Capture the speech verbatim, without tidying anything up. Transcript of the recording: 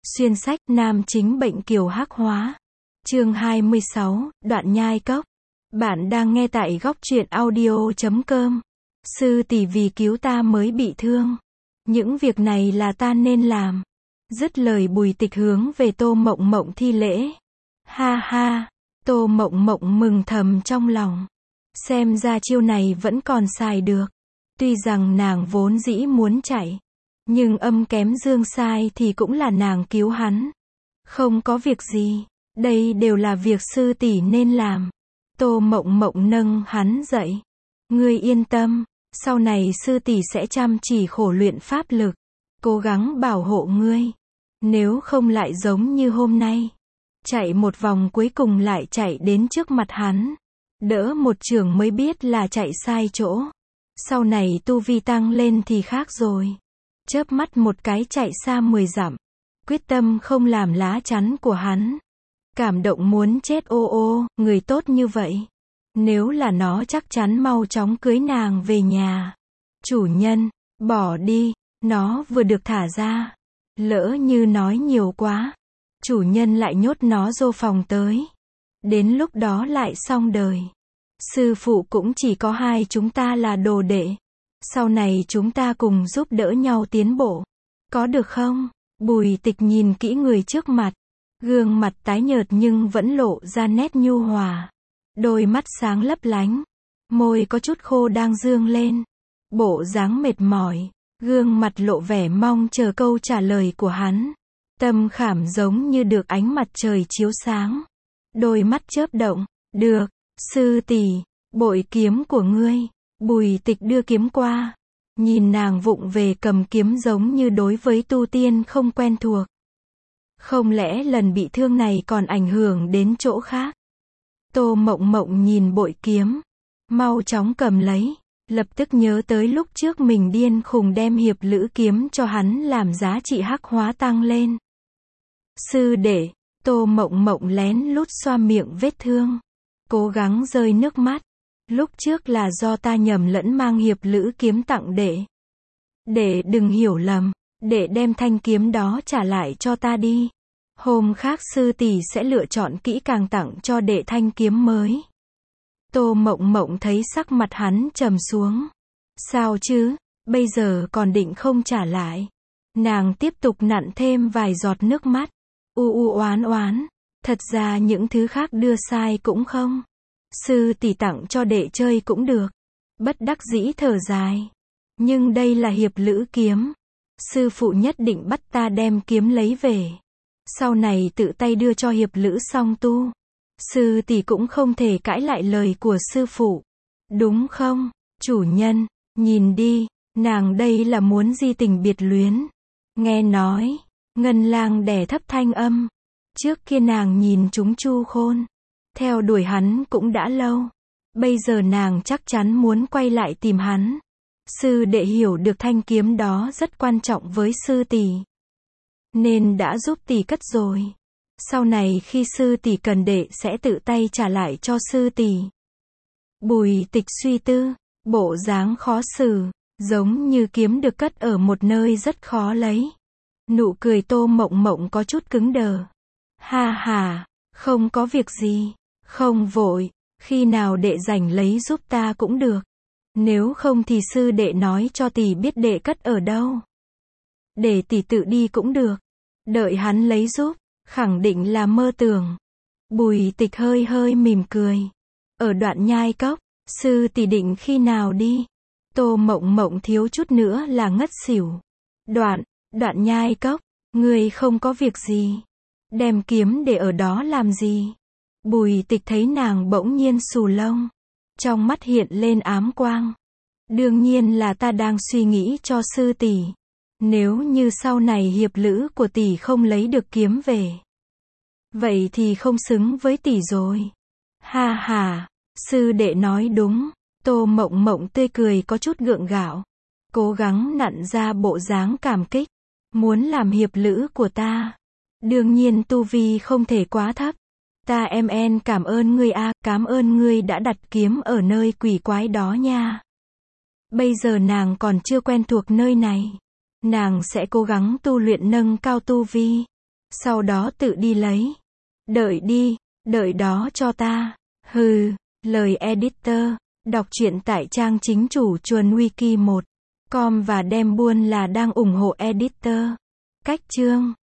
Xuyên sách, nam chính bệnh kiều hắc hóa. Chương hai mươi sáu, đoạn nhai cốc. Bạn đang nghe tại góc truyện audio chấm com. Sư tỷ vì cứu ta mới bị thương. Những việc này là ta nên làm. Dứt lời Bùi Tịch hướng về Tô Mộng Mộng thi lễ. Ha ha, Tô Mộng Mộng mừng thầm trong lòng. Xem ra chiêu này vẫn còn xài được. Tuy rằng nàng vốn dĩ muốn chạy, nhưng âm kém dương sai thì cũng là nàng cứu hắn. Không có việc gì, đây đều là việc sư tỷ nên làm. Tô Mộng Mộng nâng hắn dậy. Ngươi yên tâm, sau này sư tỷ sẽ chăm chỉ khổ luyện pháp lực, cố gắng bảo hộ ngươi. Nếu không lại giống như hôm nay, chạy một vòng cuối cùng lại chạy đến trước mặt hắn. Đỡ một chưởng mới biết là chạy sai chỗ. Sau này tu vi tăng lên thì khác rồi. Chớp mắt một cái chạy xa mười dặm. Quyết tâm không làm lá chắn của hắn. Cảm động muốn chết ô ô, người tốt như vậy. Nếu là nó chắc chắn mau chóng cưới nàng về nhà. Chủ nhân, bỏ đi, nó vừa được thả ra. Lỡ như nói nhiều quá, chủ nhân lại nhốt nó vô phòng tới. Đến lúc đó lại xong đời. Sư phụ cũng chỉ có hai chúng ta là đồ đệ. Sau này chúng ta cùng giúp đỡ nhau tiến bộ. Có được không? Bùi Tịch nhìn kỹ người trước mặt. Gương mặt tái nhợt nhưng vẫn lộ ra nét nhu hòa. Đôi mắt sáng lấp lánh. Môi có chút khô đang dương lên. Bộ dáng mệt mỏi. Gương mặt lộ vẻ mong chờ câu trả lời của hắn. Tâm khảm giống như được ánh mặt trời chiếu sáng. Đôi mắt chớp động. Được, sư tỷ, bội kiếm của ngươi. Bùi Tịch đưa kiếm qua. Nhìn nàng vụng về cầm kiếm giống như đối với tu tiên không quen thuộc. Không lẽ lần bị thương này còn ảnh hưởng đến chỗ khác? Tô Mộng Mộng nhìn bội kiếm. Mau chóng cầm lấy. Lập tức nhớ tới lúc trước mình điên khùng đem hiệp lữ kiếm cho hắn làm giá trị hắc hóa tăng lên. Sư đệ, Tô Mộng Mộng lén lút xoa miệng vết thương. Cố gắng rơi nước mắt. Lúc trước là do ta nhầm lẫn mang hiệp lữ kiếm tặng đệ. Đệ đừng hiểu lầm, đệ đem thanh kiếm đó trả lại cho ta đi. Hôm khác sư tỷ sẽ lựa chọn kỹ càng tặng cho đệ thanh kiếm mới. Tô Mộng Mộng thấy sắc mặt hắn trầm xuống. Sao chứ, bây giờ còn định không trả lại. Nàng tiếp tục nặn thêm vài giọt nước mắt. U u oán oán, thật ra những thứ khác đưa sai cũng không. Sư tỷ tặng cho đệ chơi cũng được. Bất đắc dĩ thở dài. Nhưng đây là hiệp lữ kiếm. Sư phụ nhất định bắt ta đem kiếm lấy về. Sau này tự tay đưa cho hiệp lữ song tu. Sư tỷ cũng không thể cãi lại lời của sư phụ. Đúng không, chủ nhân, nhìn đi, nàng đây là muốn di tình biệt luyến. Nghe nói, Ngân Lang đè thấp thanh âm. Trước kia nàng nhìn chúng Chu Khôn. Theo đuổi hắn cũng đã lâu. Bây giờ nàng chắc chắn muốn quay lại tìm hắn. Sư đệ hiểu được thanh kiếm đó rất quan trọng với sư tỷ, nên đã giúp tỷ cất rồi. Sau này khi sư tỷ cần đệ sẽ tự tay trả lại cho sư tỷ. Bùi Tịch suy tư, bộ dáng khó xử, giống như kiếm được cất ở một nơi rất khó lấy. Nụ cười Tô Mộng Mộng có chút cứng đờ. Ha ha, không có việc gì, không vội, khi nào đệ rảnh lấy giúp ta cũng được. Nếu không thì sư đệ nói cho tỷ biết đệ cất ở đâu. Để tỷ tự đi cũng được. Đợi hắn lấy giúp, khẳng định là mơ tưởng. Bùi Tịch hơi hơi mỉm cười. Ở đoạn nhai cốc, sư tỷ định khi nào đi? Tô Mộng Mộng thiếu chút nữa là ngất xỉu. Đoạn, đoạn nhai cốc, ngươi không có việc gì. Đem kiếm để ở đó làm gì? Bùi Tịch thấy nàng bỗng nhiên xù lông. Trong mắt hiện lên ám quang. Đương nhiên là ta đang suy nghĩ cho sư tỷ. Nếu như sau này hiệp lữ của tỷ không lấy được kiếm về, vậy thì không xứng với tỷ rồi. Ha ha, sư đệ nói đúng. Tô Mộng Mộng tươi cười có chút gượng gạo. Cố gắng nặn ra bộ dáng cảm kích. Muốn làm hiệp lữ của ta, đương nhiên tu vi không thể quá thấp. Ta em en cảm ơn ngươi a, à, cảm ơn ngươi đã đặt kiếm ở nơi quỷ quái đó nha. Bây giờ nàng còn chưa quen thuộc nơi này. Nàng sẽ cố gắng tu luyện nâng cao tu vi. Sau đó tự đi lấy. Đợi đi, đợi đó cho ta. Hừ, lời editor. Đọc truyện tại trang chính chủ chuồn wiki một chấm com và đem buôn là đang ủng hộ editor. Cách chương